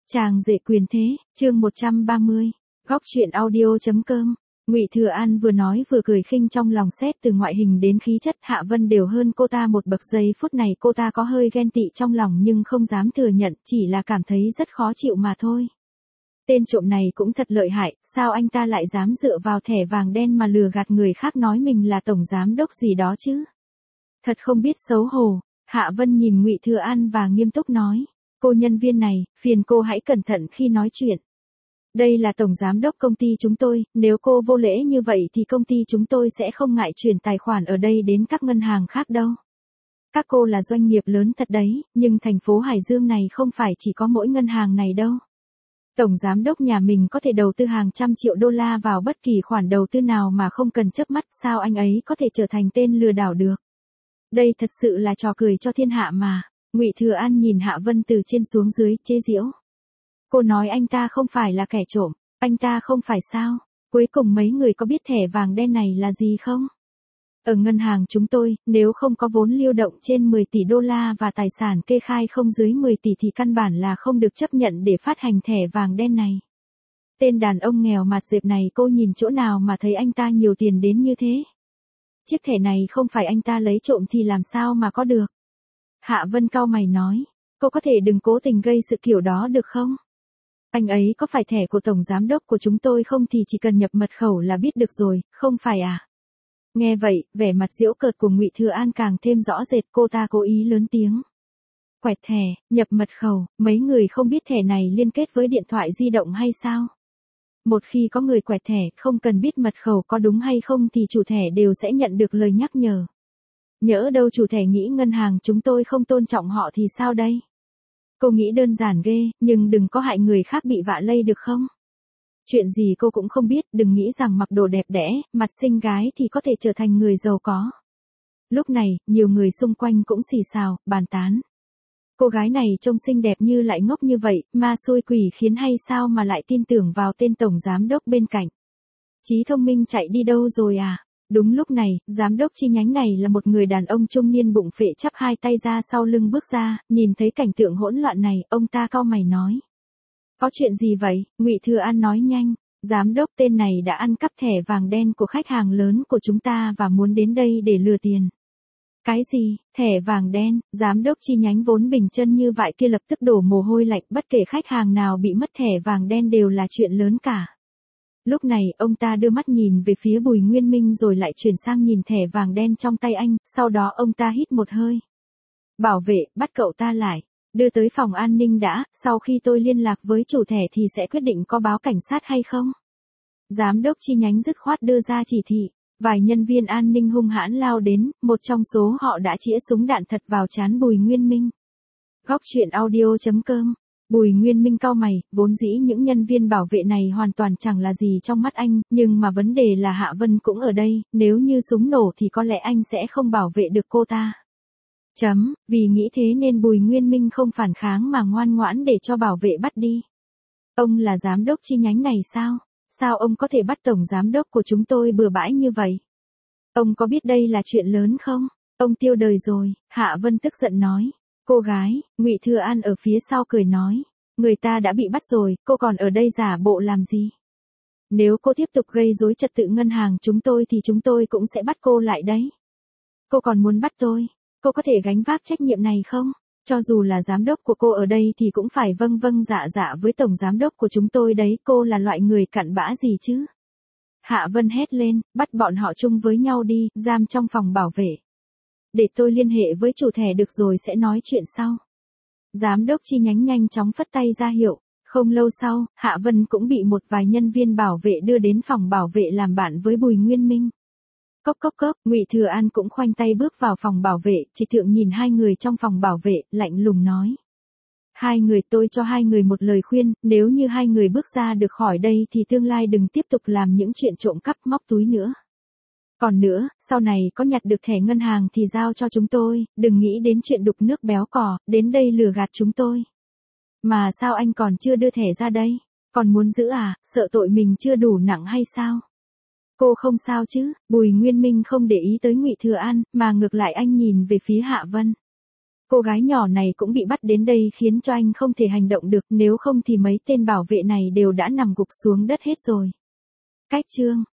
Chàng rể quyền thế, chương 130, góc chuyện audio.com. Ngụy Thừa An vừa nói vừa cười khinh, trong lòng xét từ ngoại hình đến khí chất Hạ Vân đều hơn cô ta một bậc. Giây phút này cô ta có hơi ghen tị trong lòng nhưng không dám thừa nhận, chỉ là cảm thấy rất khó chịu mà thôi. Tên trộm này cũng thật lợi hại, sao anh ta lại dám dựa vào thẻ vàng đen mà lừa gạt người khác nói mình là tổng giám đốc gì đó chứ? Thật không biết xấu hổ. Hạ Vân nhìn Ngụy Thừa An và nghiêm túc nói, cô nhân viên này, phiền cô hãy cẩn thận khi nói chuyện. Đây là tổng giám đốc công ty chúng tôi, nếu cô vô lễ như vậy thì công ty chúng tôi sẽ không ngại chuyển tài khoản ở đây đến các ngân hàng khác đâu. Các cô là doanh nghiệp lớn thật đấy, nhưng thành phố Hải Dương này không phải chỉ có mỗi ngân hàng này đâu. Tổng giám đốc nhà mình có thể đầu tư hàng trăm triệu đô la vào bất kỳ khoản đầu tư nào mà không cần chớp mắt, sao anh ấy có thể trở thành tên lừa đảo được? Đây thật sự là trò cười cho thiên hạ mà. Ngụy Thừa An nhìn Hạ Vân từ trên xuống dưới, chế giễu. Cô nói anh ta không phải là kẻ trộm, anh ta không phải sao? Cuối cùng mấy người có biết thẻ vàng đen này là gì không? Ở ngân hàng chúng tôi, nếu không có vốn lưu động trên 10 tỷ đô la và tài sản kê khai không dưới 10 tỷ thì căn bản là không được chấp nhận để phát hành thẻ vàng đen này. Tên đàn ông nghèo mặt dẹp này, cô nhìn chỗ nào mà thấy anh ta nhiều tiền đến như thế? Chiếc thẻ này không phải anh ta lấy trộm thì làm sao mà có được? Hạ Vân cau mày nói, cô có thể đừng cố tình gây sự kiểu đó được không? Anh ấy có phải thẻ của tổng giám đốc của chúng tôi không thì chỉ cần nhập mật khẩu là biết được rồi, không phải à? Nghe vậy, vẻ mặt giễu cợt của Ngụy Thừa An càng thêm rõ rệt, cô ta cố ý lớn tiếng. Quẹt thẻ, nhập mật khẩu, mấy người không biết thẻ này liên kết với điện thoại di động hay sao? Một khi có người quẹt thẻ, không cần biết mật khẩu có đúng hay không thì chủ thẻ đều sẽ nhận được lời nhắc nhở. Nhỡ đâu chủ thẻ nghĩ ngân hàng chúng tôi không tôn trọng họ thì sao đây? Cô nghĩ đơn giản ghê, nhưng đừng có hại người khác bị vạ lây được không? Chuyện gì cô cũng không biết, đừng nghĩ rằng mặc đồ đẹp đẽ, mặt xinh gái thì có thể trở thành người giàu có. Lúc này, nhiều người xung quanh cũng xì xào, bàn tán. Cô gái này trông xinh đẹp như lại ngốc như vậy, ma xui quỷ khiến hay sao mà lại tin tưởng vào tên tổng giám đốc bên cạnh? Trí thông minh chạy đi đâu rồi à? Đúng lúc này, giám đốc chi nhánh này là một người đàn ông trung niên bụng phệ chắp hai tay ra sau lưng bước ra, nhìn thấy cảnh tượng hỗn loạn này, ông ta cau mày nói. Có chuyện gì vậy? Ngụy Thừa An nói nhanh, giám đốc tên này đã ăn cắp thẻ vàng đen của khách hàng lớn của chúng ta và muốn đến đây để lừa tiền. Cái gì? Thẻ vàng đen? Giám đốc chi nhánh vốn bình chân như vậy kia lập tức đổ mồ hôi lạnh, bất kể khách hàng nào bị mất thẻ vàng đen đều là chuyện lớn cả. Lúc này, ông ta đưa mắt nhìn về phía Bùi Nguyên Minh rồi lại chuyển sang nhìn thẻ vàng đen trong tay anh, sau đó ông ta hít một hơi. Bảo vệ, bắt cậu ta lại, đưa tới phòng an ninh đã, sau khi tôi liên lạc với chủ thẻ thì sẽ quyết định có báo cảnh sát hay không. Giám đốc chi nhánh dứt khoát đưa ra chỉ thị, vài nhân viên an ninh hung hãn lao đến, một trong số họ đã chĩa súng đạn thật vào trán Bùi Nguyên Minh. Góc chuyện audio.com. Bùi Nguyên Minh cau mày, vốn dĩ những nhân viên bảo vệ này hoàn toàn chẳng là gì trong mắt anh, nhưng mà vấn đề là Hạ Vân cũng ở đây, nếu như súng nổ thì có lẽ anh sẽ không bảo vệ được cô ta. Vì nghĩ thế nên Bùi Nguyên Minh không phản kháng mà ngoan ngoãn để cho bảo vệ bắt đi. Ông là giám đốc chi nhánh này sao? Sao ông có thể bắt tổng giám đốc của chúng tôi bừa bãi như vậy? Ông có biết đây là chuyện lớn không? Ông tiêu đời rồi, Hạ Vân tức giận nói. Cô gái, Ngụy Thừa An ở phía sau cười nói, người ta đã bị bắt rồi, cô còn ở đây giả bộ làm gì? Nếu cô tiếp tục gây rối trật tự ngân hàng chúng tôi thì chúng tôi cũng sẽ bắt cô lại đấy. Cô còn muốn bắt tôi? Cô có thể gánh vác trách nhiệm này không? Cho dù là giám đốc của cô ở đây thì cũng phải vâng vâng dạ dạ với tổng giám đốc của chúng tôi đấy, cô là loại người cặn bã gì chứ? Hạ Vân hét lên, bắt bọn họ chung với nhau đi, giam trong phòng bảo vệ. Để tôi liên hệ với chủ thẻ được rồi sẽ nói chuyện sau. Giám đốc chi nhánh nhanh chóng phất tay ra hiệu. Không lâu sau, Hạ Vân cũng bị một vài nhân viên bảo vệ đưa đến phòng bảo vệ làm bạn với Bùi Nguyên Minh. Cốc cốc cốc, Ngụy Thừa An cũng khoanh tay bước vào phòng bảo vệ, Chỉ Thượng nhìn hai người trong phòng bảo vệ, lạnh lùng nói. Hai người, tôi cho hai người một lời khuyên, nếu như hai người bước ra được khỏi đây thì tương lai đừng tiếp tục làm những chuyện trộm cắp móc túi nữa. Còn nữa, sau này có nhặt được thẻ ngân hàng thì giao cho chúng tôi, đừng nghĩ đến chuyện đục nước béo cò, đến đây lừa gạt chúng tôi. Mà sao anh còn chưa đưa thẻ ra đây? Còn muốn giữ à, sợ tội mình chưa đủ nặng hay sao? Cô không sao chứ? Bùi Nguyên Minh không để ý tới Ngụy Thừa An, mà ngược lại anh nhìn về phía Hạ Vân. Cô gái nhỏ này cũng bị bắt đến đây khiến cho anh không thể hành động được, nếu không thì mấy tên bảo vệ này đều đã nằm gục xuống đất hết rồi. Cách chương